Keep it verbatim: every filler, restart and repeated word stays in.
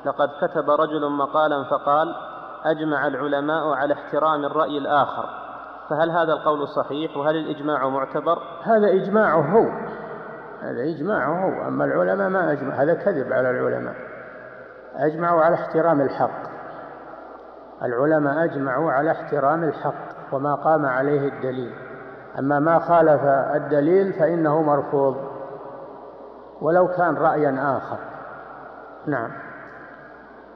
لقد كتب رجل مقالا فقال: أجمع العلماء على احترام الرأي الآخر، فهل هذا القول صحيح؟ وهل الإجماع معتبر؟ هذا إجماعه هو، هذا إجماعه هو، أما العلماء ما أجمع، هذا كذب على العلماء. أجمعوا على احترام الحق، العلماء أجمعوا على احترام الحق وما قام عليه الدليل، أما ما خالف الدليل فإنه مرفوض ولو كان رأيا آخر. نعم.